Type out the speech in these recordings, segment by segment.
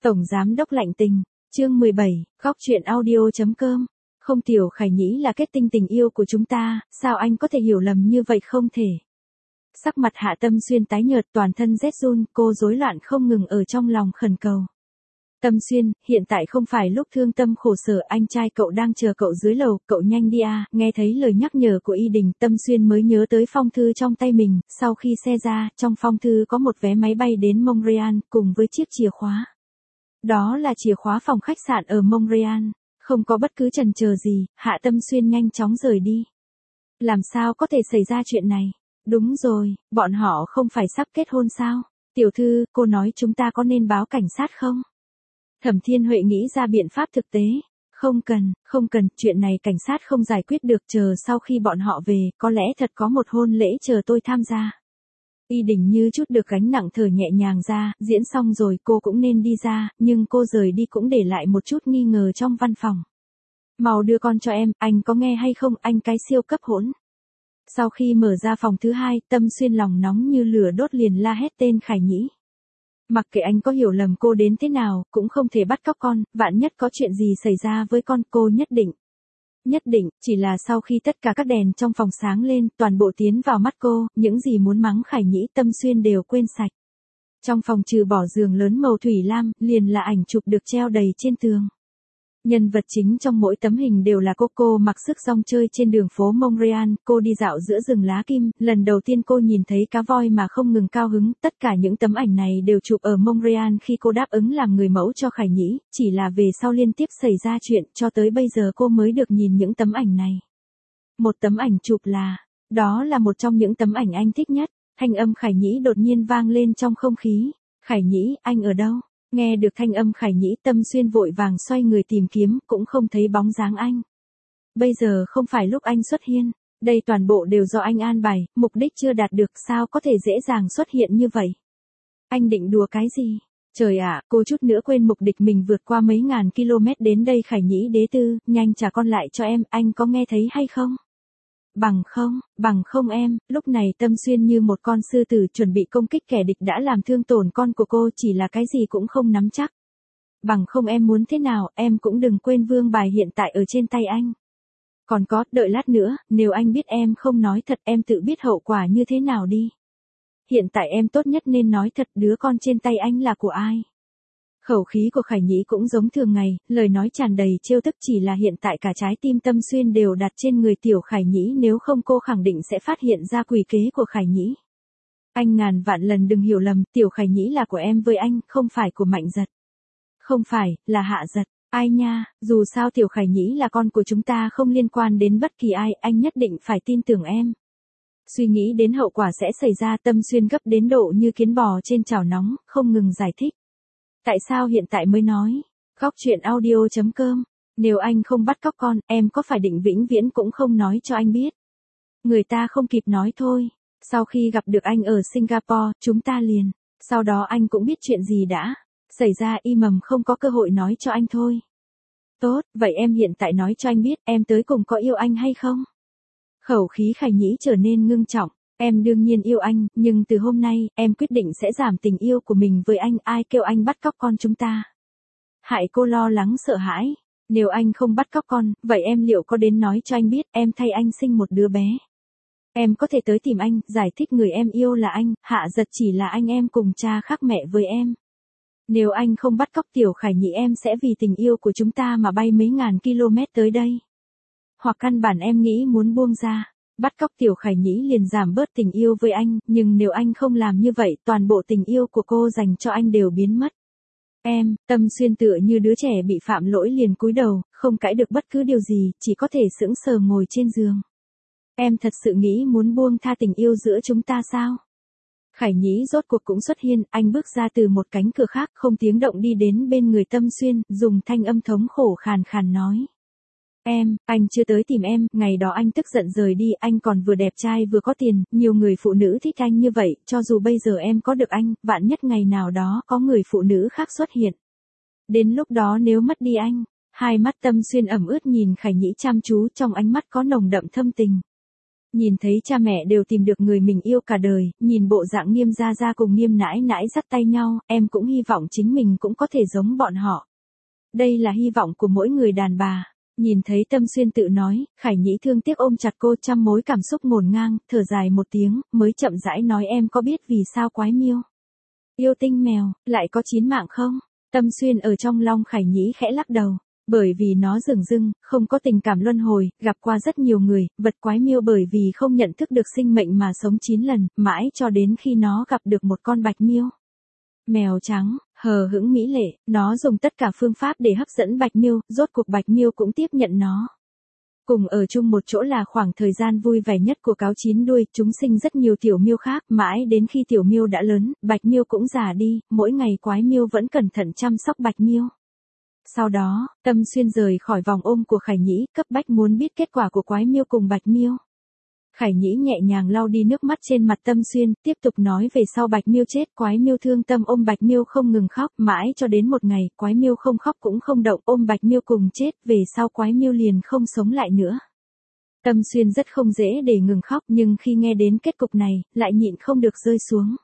Tổng Giám đốc lạnh tình, chương 17, góc truyện audio.com. Không, Tiểu Khải Nhĩ là kết tinh tình yêu của chúng ta, sao anh có thể hiểu lầm như vậy không thể. Sắc mặt Hạ Tâm Xuyên tái nhợt, toàn thân rét run, cô rối loạn không ngừng ở trong lòng khẩn cầu. Tâm Xuyên, hiện tại không phải lúc thương tâm khổ sở, anh trai cậu đang chờ cậu dưới lầu, cậu nhanh đi à. Nghe thấy lời nhắc nhở của Y Đình, Tâm Xuyên mới nhớ tới phong thư trong tay mình, sau khi xe ra, trong phong thư có một vé máy bay đến Montreal, cùng với chiếc chìa khóa. Đó là chìa khóa phòng khách sạn ở Montreal. Không có bất cứ chần chờ gì, Hạ Tâm Xuyên nhanh chóng rời đi. Làm sao có thể xảy ra chuyện này? Đúng rồi, bọn họ không phải sắp kết hôn sao? Tiểu thư, cô nói chúng ta có nên báo cảnh sát không? Thẩm Thiên Huệ nghĩ ra biện pháp thực tế. Không cần, chuyện này cảnh sát không giải quyết được, chờ sau khi bọn họ về, có lẽ thật có một hôn lễ chờ tôi tham gia. Y Đình như chút được gánh nặng thở nhẹ nhàng ra, diễn xong rồi cô cũng nên đi ra, nhưng cô rời đi cũng để lại một chút nghi ngờ trong văn phòng. Mau đưa con cho em, anh có nghe hay không, anh cái siêu cấp hỗn. Sau khi mở ra phòng thứ hai, Tâm Xuyên lòng nóng như lửa đốt liền la hét tên Khải Nhĩ. Mặc kệ anh có hiểu lầm cô đến thế nào, cũng không thể bắt cóc con, vạn nhất có chuyện gì xảy ra với con, cô nhất định, chỉ là sau khi tất cả các đèn trong phòng sáng lên, toàn bộ tiến vào mắt cô, những gì muốn mắng Khải Nhĩ Tâm Xuyên đều quên sạch. Trong phòng trừ bỏ giường lớn màu thủy lam, liền là ảnh chụp được treo đầy trên tường. Nhân vật chính trong mỗi tấm hình đều là cô mặc sức rong chơi trên đường phố Montreal, cô đi dạo giữa rừng lá kim, lần đầu tiên cô nhìn thấy cá voi mà không ngừng cao hứng, tất cả những tấm ảnh này đều chụp ở Montreal khi cô đáp ứng làm người mẫu cho Khải Nhĩ, chỉ là về sau liên tiếp xảy ra chuyện, cho tới bây giờ cô mới được nhìn những tấm ảnh này. Một tấm ảnh chụp đó là một trong những tấm ảnh anh thích nhất, thanh âm Khải Nhĩ đột nhiên vang lên trong không khí. Khải Nhĩ, anh ở đâu? Nghe được thanh âm Khải Nhĩ, Tâm Xuyên vội vàng xoay người tìm kiếm, cũng không thấy bóng dáng anh. Bây giờ không phải lúc anh xuất hiện, đây toàn bộ đều do anh an bài, mục đích chưa đạt được sao có thể dễ dàng xuất hiện như vậy. Anh định đùa cái gì? Trời ạ, cô chút nữa quên mục đích mình vượt qua mấy ngàn km đến đây. Khải Nhĩ đế tư, nhanh trả con lại cho em, anh có nghe thấy hay không? Bằng không em, lúc này Tâm Xuyên như một con sư tử chuẩn bị công kích kẻ địch đã làm thương tổn con của cô, chỉ là cái gì cũng không nắm chắc. Bằng không em muốn thế nào, em cũng đừng quên vương bài hiện tại ở trên tay anh. Còn có, đợi lát nữa, nếu anh biết em không nói thật, em tự biết hậu quả như thế nào đi. Hiện tại em tốt nhất nên nói thật, đứa con trên tay anh là của ai? Khẩu khí của Khải Nhĩ cũng giống thường ngày, lời nói tràn đầy trêu tức, chỉ là hiện tại cả trái tim Tâm Xuyên đều đặt trên người Tiểu Khải Nhĩ, nếu không cô khẳng định sẽ phát hiện ra quỷ kế của Khải Nhĩ. Anh ngàn vạn lần đừng hiểu lầm, Tiểu Khải Nhĩ là của em với anh, không phải của Mạnh Giật. Không phải, là Hạ Giật. Ai nha, dù sao Tiểu Khải Nhĩ là con của chúng ta, không liên quan đến bất kỳ ai, anh nhất định phải tin tưởng em. Suy nghĩ đến hậu quả sẽ xảy ra, Tâm Xuyên gấp đến độ như kiến bò trên chảo nóng, không ngừng giải thích. Tại sao hiện tại mới nói? Góc truyện audio.com. Nếu anh không bắt cóc con, em có phải định vĩnh viễn cũng không nói cho anh biết? Người ta không kịp nói thôi. Sau khi gặp được anh ở Singapore, chúng ta liền. Sau đó anh cũng biết chuyện gì đã xảy ra, y mầm không có cơ hội nói cho anh thôi. Tốt, vậy em hiện tại nói cho anh biết, em tới cùng có yêu anh hay không? Khẩu khí Khải Nhĩ trở nên ngưng trọng. Em đương nhiên yêu anh, nhưng từ hôm nay, em quyết định sẽ giảm tình yêu của mình với anh, ai kêu anh bắt cóc con chúng ta. Hại cô lo lắng sợ hãi. Nếu anh không bắt cóc con, vậy em liệu có đến nói cho anh biết, em thay anh sinh một đứa bé. Em có thể tới tìm anh, giải thích người em yêu là anh, Hạ Giật chỉ là anh em cùng cha khác mẹ với em. Nếu anh không bắt cóc Tiểu Khải Nhĩ, em sẽ vì tình yêu của chúng ta mà bay mấy ngàn km tới đây. Hoặc căn bản em nghĩ muốn buông ra. Bắt cóc Tiểu Khải Nhĩ liền giảm bớt tình yêu với anh, nhưng nếu anh không làm như vậy, toàn bộ tình yêu của cô dành cho anh đều biến mất. Em, Tâm Xuyên tựa như đứa trẻ bị phạm lỗi liền cúi đầu, không cãi được bất cứ điều gì, chỉ có thể sững sờ ngồi trên giường. Em thật sự nghĩ muốn buông tha tình yêu giữa chúng ta sao? Khải Nhĩ rốt cuộc cũng xuất hiện, anh bước ra từ một cánh cửa khác, không tiếng động đi đến bên người Tâm Xuyên, dùng thanh âm thống khổ khàn khàn nói. Anh chưa tới tìm em, ngày đó anh tức giận rời đi, anh còn vừa đẹp trai vừa có tiền, nhiều người phụ nữ thích anh như vậy, cho dù bây giờ em có được anh, vạn nhất ngày nào đó có người phụ nữ khác xuất hiện. Đến lúc đó nếu mất đi anh, hai mắt Tâm Xuyên ẩm ướt nhìn Khải Nhĩ chăm chú, trong ánh mắt có nồng đậm thâm tình. Nhìn thấy cha mẹ đều tìm được người mình yêu cả đời, nhìn bộ dạng Nghiêm gia gia cùng Nghiêm nãi nãi dắt tay nhau, em cũng hy vọng chính mình cũng có thể giống bọn họ. Đây là hy vọng của mỗi người đàn bà. Nhìn thấy Tâm Xuyên tự nói, Khải Nhĩ thương tiếc ôm chặt cô, trăm mối cảm xúc ngổn ngang, thở dài một tiếng, mới chậm rãi nói em có biết vì sao Quái Miêu yêu tinh mèo, lại có 9 mạng không? Tâm Xuyên ở trong lòng Khải Nhĩ khẽ lắc đầu. Bởi vì nó dửng dưng, không có tình cảm luân hồi, gặp qua rất nhiều người, vật Quái Miêu bởi vì không nhận thức được sinh mệnh mà sống 9 lần, mãi cho đến khi nó gặp được một con Bạch Miêu. Mèo trắng, hờ hững mỹ lệ, nó dùng tất cả phương pháp để hấp dẫn Bạch Miêu, rốt cuộc Bạch Miêu cũng tiếp nhận nó. Cùng ở chung một chỗ là khoảng thời gian vui vẻ nhất của cáo chín đuôi, chúng sinh rất nhiều tiểu miêu khác, mãi đến khi tiểu miêu đã lớn, Bạch Miêu cũng già đi, mỗi ngày Quái Miêu vẫn cẩn thận chăm sóc Bạch Miêu. Sau đó, Tâm Xuyên rời khỏi vòng ôm của Khải Nhĩ, cấp bách muốn biết kết quả của Quái Miêu cùng Bạch Miêu. Khải Nhĩ nhẹ nhàng lau đi nước mắt trên mặt Tâm Xuyên, tiếp tục nói về sau Bạch Miêu chết, Quái Miêu thương tâm ôm Bạch Miêu không ngừng khóc, mãi cho đến một ngày, Quái Miêu không khóc cũng không động, ôm Bạch Miêu cùng chết, về sau Quái Miêu liền không sống lại nữa. Tâm Xuyên rất không dễ để ngừng khóc, nhưng khi nghe đến kết cục này, lại nhịn không được rơi xuống.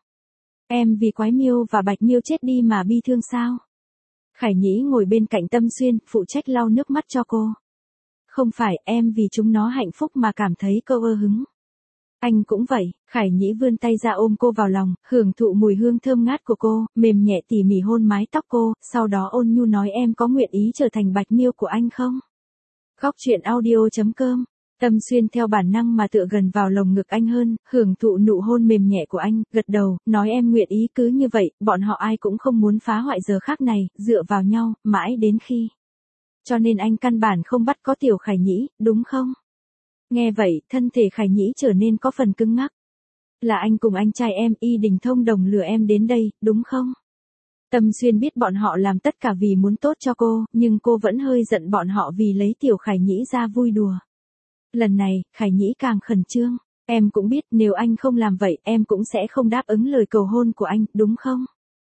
Em vì Quái Miêu và Bạch Miêu chết đi mà bi thương sao? Khải Nhĩ ngồi bên cạnh Tâm Xuyên, phụ trách lau nước mắt cho cô. Không phải, em vì chúng nó hạnh phúc mà cảm thấy câu ơ hứng. Anh cũng vậy, Khải Nhĩ vươn tay ra ôm cô vào lòng, hưởng thụ mùi hương thơm ngát của cô, mềm nhẹ tỉ mỉ hôn mái tóc cô, sau đó ôn nhu nói em có nguyện ý trở thành Bạch Miêu của anh không? Góc truyện audio.com. Tâm Xuyên theo bản năng mà tựa gần vào lồng ngực anh hơn, hưởng thụ nụ hôn mềm nhẹ của anh, gật đầu, nói em nguyện ý cứ như vậy, bọn họ ai cũng không muốn phá hoại giờ khắc này, dựa vào nhau, mãi đến khi. Cho nên anh căn bản không bắt có tiểu Khải Nhĩ, đúng không? Nghe vậy, thân thể Khải Nhĩ trở nên có phần cứng ngắc. Là anh cùng anh trai em Y Đình thông đồng lừa em đến đây, đúng không? Tâm Xuyên biết bọn họ làm tất cả vì muốn tốt cho cô, nhưng cô vẫn hơi giận bọn họ vì lấy tiểu Khải Nhĩ ra vui đùa. Lần này, Khải Nhĩ càng khẩn trương. Em cũng biết nếu anh không làm vậy, em cũng sẽ không đáp ứng lời cầu hôn của anh, đúng không?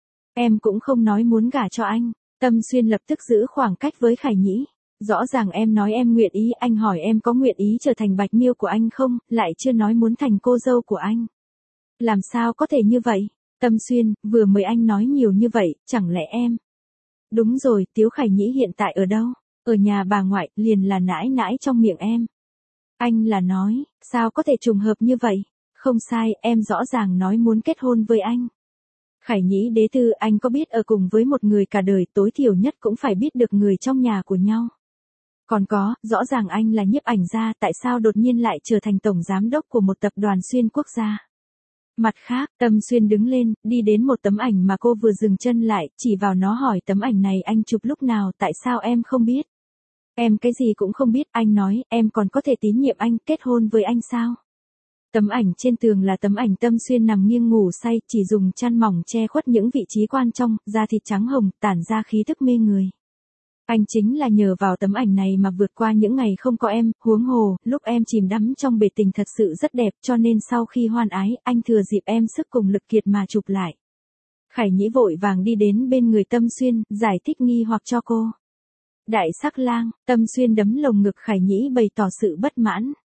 Em cũng không nói muốn gả cho anh. Tâm Xuyên lập tức giữ khoảng cách với Khải Nhĩ. Rõ ràng em nói em nguyện ý, anh hỏi em có nguyện ý trở thành Bạch Miêu của anh không, lại chưa nói muốn thành cô dâu của anh. Làm sao có thể như vậy? Tâm Xuyên, vừa mới anh nói nhiều như vậy, chẳng lẽ em? Đúng rồi, Tiếu Khải Nhĩ hiện tại ở đâu? Ở nhà bà ngoại, liền là nãi nãi trong miệng em. Anh là nói, sao có thể trùng hợp như vậy? Không sai, em rõ ràng nói muốn kết hôn với anh. Khải Nhĩ đế tư, anh có biết ở cùng với một người cả đời tối thiểu nhất cũng phải biết được người trong nhà của nhau. Còn có, rõ ràng anh là nhiếp ảnh gia, tại sao đột nhiên lại trở thành tổng giám đốc của một tập đoàn xuyên quốc gia? Mặt khác, Tâm Xuyên đứng lên, đi đến một tấm ảnh mà cô vừa dừng chân lại, chỉ vào nó hỏi tấm ảnh này anh chụp lúc nào, tại sao em không biết? Em cái gì cũng không biết, anh nói, em còn có thể tín nhiệm anh, kết hôn với anh sao? Tấm ảnh trên tường là tấm ảnh Tâm Xuyên nằm nghiêng ngủ say, chỉ dùng chăn mỏng che khuất những vị trí quan trọng, da thịt trắng hồng, tản ra khí thức mê người. Anh chính là nhờ vào tấm ảnh này mà vượt qua những ngày không có em, huống hồ, lúc em chìm đắm trong bể tình thật sự rất đẹp, cho nên sau khi hoan ái, anh thừa dịp em sức cùng lực kiệt mà chụp lại. Khải Nhĩ vội vàng đi đến bên người Tâm Xuyên, giải thích nghi hoặc cho cô. Đại sắc lang, Tâm Xuyên đấm lồng ngực Khải Nhĩ bày tỏ sự bất mãn.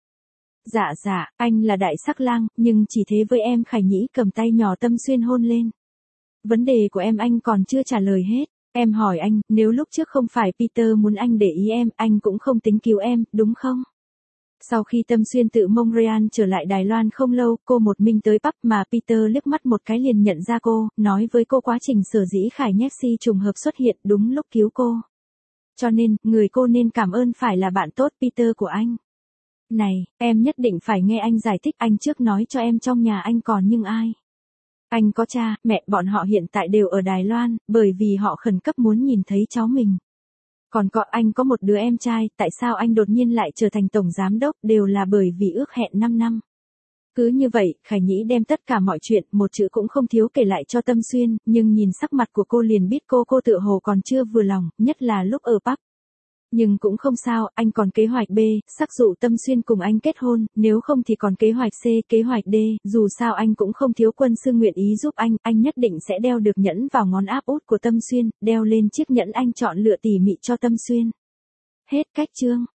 Dạ, anh là đại sắc lang, nhưng chỉ thế với em. Khải Nhĩ cầm tay nhỏ Tâm Xuyên hôn lên. Vấn đề của em anh còn chưa trả lời hết. Em hỏi anh, nếu lúc trước không phải Peter muốn anh để ý em, anh cũng không tính cứu em, đúng không? Sau khi Tâm Xuyên tự Montreal trở lại Đài Loan không lâu, cô một mình tới pub mà Peter liếc mắt một cái liền nhận ra cô, nói với cô quá trình sở dĩ Khải Nhexi trùng hợp xuất hiện đúng lúc cứu cô. Cho nên, người cô nên cảm ơn phải là bạn tốt Peter của anh. Này, em nhất định phải nghe anh giải thích, anh trước nói cho em trong nhà anh còn nhưng ai? Anh có cha, mẹ, bọn họ hiện tại đều ở Đài Loan, bởi vì họ khẩn cấp muốn nhìn thấy cháu mình. Còn có anh có một đứa em trai, tại sao anh đột nhiên lại trở thành tổng giám đốc, đều là bởi vì ước hẹn 5 năm. Cứ như vậy, Khải Nhĩ đem tất cả mọi chuyện, một chữ cũng không thiếu kể lại cho Tâm Xuyên, nhưng nhìn sắc mặt của cô liền biết cô tựa hồ còn chưa vừa lòng, nhất là lúc ở pub. Nhưng cũng không sao, anh còn kế hoạch B, sắc dụ Tâm Xuyên cùng anh kết hôn, nếu không thì còn kế hoạch C, kế hoạch D, dù sao anh cũng không thiếu quân sư nguyện ý giúp anh nhất định sẽ đeo được nhẫn vào ngón áp út của Tâm Xuyên, đeo lên chiếc nhẫn anh chọn lựa tỉ mỉ cho Tâm Xuyên. Hết cách chương.